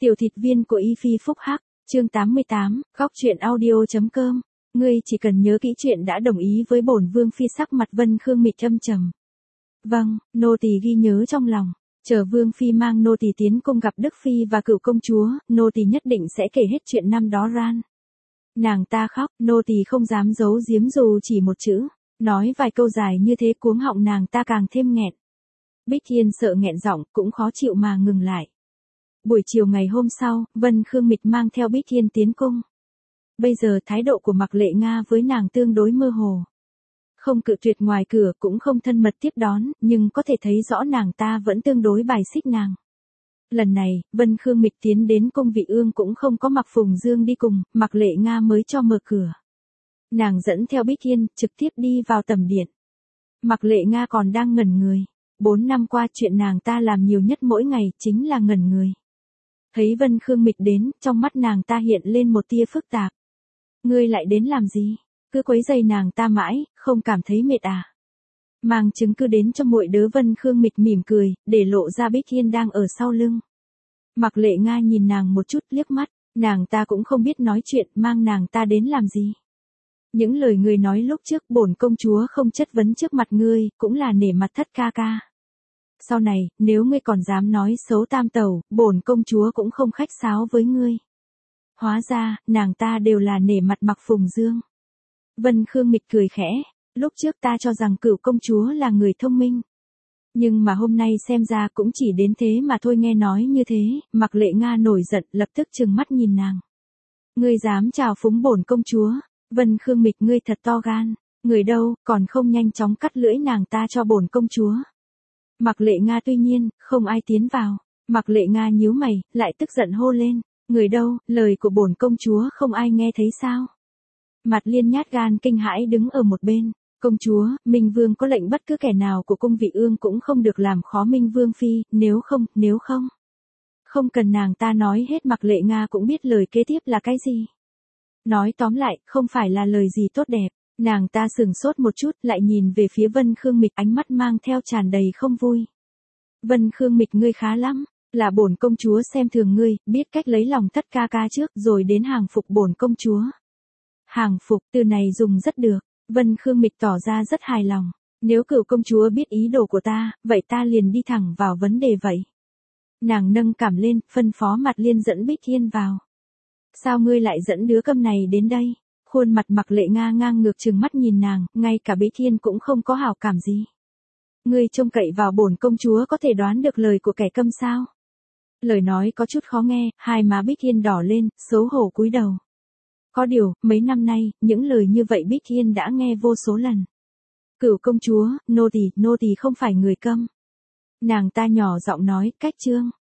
Tiểu thịt viên của Y Phi Phúc Hắc, chương 88, góc truyện audio.com. Ngươi chỉ cần nhớ kỹ chuyện đã đồng ý với bổn vương phi. Sắc mặt Vân Khương mịt âm trầm. Vâng, nô tỳ ghi nhớ trong lòng. Chờ vương phi mang nô tỳ tiến cung gặp Đức phi và Cửu công chúa, nô tỳ nhất định sẽ kể hết chuyện năm đó ran. Nàng ta khóc, nô tỳ không dám giấu giếm dù chỉ một chữ. Nói vài câu dài như thế cuống họng nàng ta càng thêm nghẹn. Bích Thiên sợ nghẹn giọng, cũng khó chịu mà ngừng lại. Buổi chiều ngày hôm sau, Vân Khương Mịch mang theo Bích Thiên tiến cung. Bây giờ thái độ của Mạc Lệ Nga với nàng tương đối mơ hồ. Không cự tuyệt ngoài cửa, cũng không thân mật tiếp đón, nhưng có thể thấy rõ nàng ta vẫn tương đối bài xích nàng. Lần này, Vân Khương Mịch tiến đến cung Vị Ương cũng không có Mạc Phùng Dương đi cùng, Mạc Lệ Nga mới cho mở cửa. Nàng dẫn theo Bích Thiên, trực tiếp đi vào tầm điện. Mạc Lệ Nga còn đang ngẩn người. 4 năm qua chuyện nàng ta làm nhiều nhất mỗi ngày chính là ngẩn người. Thấy Vân Khương Mịch đến, trong mắt nàng ta hiện lên một tia phức tạp. Ngươi lại đến làm gì? Cứ quấy rầy nàng ta mãi, không cảm thấy mệt à? Mang chứng cứ đến cho muội đứa. Vân Khương Mịch mỉm cười, để lộ ra Bích Thiên đang ở sau lưng. Mạc Lệ Nga nhìn nàng một chút liếc mắt, nàng ta cũng không biết nói chuyện, mang nàng ta đến làm gì. Những lời ngươi nói lúc trước bổn công chúa không chất vấn trước mặt ngươi, cũng là nể mặt Thất ca ca. Sau này, nếu ngươi còn dám nói xấu Tam tẩu, bổn công chúa cũng không khách sáo với ngươi. Hóa ra, nàng ta đều là nể mặt Mạc Phùng Dương. Vân Khương Mịch cười khẽ, lúc trước ta cho rằng Cửu công chúa là người thông minh. Nhưng mà hôm nay xem ra cũng chỉ đến thế mà thôi. Nghe nói như thế, Mạc Lệ Nga nổi giận, lập tức trừng mắt nhìn nàng. Ngươi dám trào phúng bổn công chúa? Vân Khương Mịch, ngươi thật to gan. Người đâu, còn không nhanh chóng cắt lưỡi nàng ta cho bổn công chúa. Mạc Lệ Nga tuy nhiên, không ai tiến vào. Mạc Lệ Nga nhíu mày, lại tức giận hô lên. Người đâu, lời của bổn công chúa không ai nghe thấy sao? Mạt Liên nhát gan kinh hãi đứng ở một bên. Công chúa, Minh Vương có lệnh bất cứ kẻ nào của cung Vị Ương cũng không được làm khó Minh Vương phi, nếu không. Không cần nàng ta nói hết, Mạc Lệ Nga cũng biết lời kế tiếp là cái gì. Nói tóm lại, không phải là lời gì tốt đẹp. Nàng ta sừng sốt một chút, lại nhìn về phía Vân Khương Mịch, ánh mắt mang theo tràn đầy không vui. Vân Khương Mịch, ngươi khá lắm, là bổn công chúa xem thường ngươi, biết cách lấy lòng Thất ca ca trước rồi đến hàng phục bổn công chúa. Hàng phục, từ này dùng rất được. Vân Khương Mịch tỏ ra rất hài lòng. Nếu Cửu công chúa biết ý đồ của ta, vậy ta liền đi thẳng vào vấn đề vậy. Nàng nâng cảm lên, phân phó Mạt Liên dẫn Bích Thiên vào. Sao ngươi lại dẫn đứa câm này đến đây? Khuôn mặt Mạc Lệ Nga ngang ngược trừng mắt nhìn nàng, ngay cả Bích Thiên cũng không có hảo cảm gì. Ngươi trông cậy vào bổn công chúa có thể đoán được lời của kẻ câm sao? Lời nói có chút khó nghe, hai má Bích Thiên đỏ lên, xấu hổ cúi đầu. Có điều, mấy năm nay, những lời như vậy Bích Thiên đã nghe vô số lần. Cửu công chúa, nô tỳ không phải người câm. Nàng ta nhỏ giọng nói, cách trương.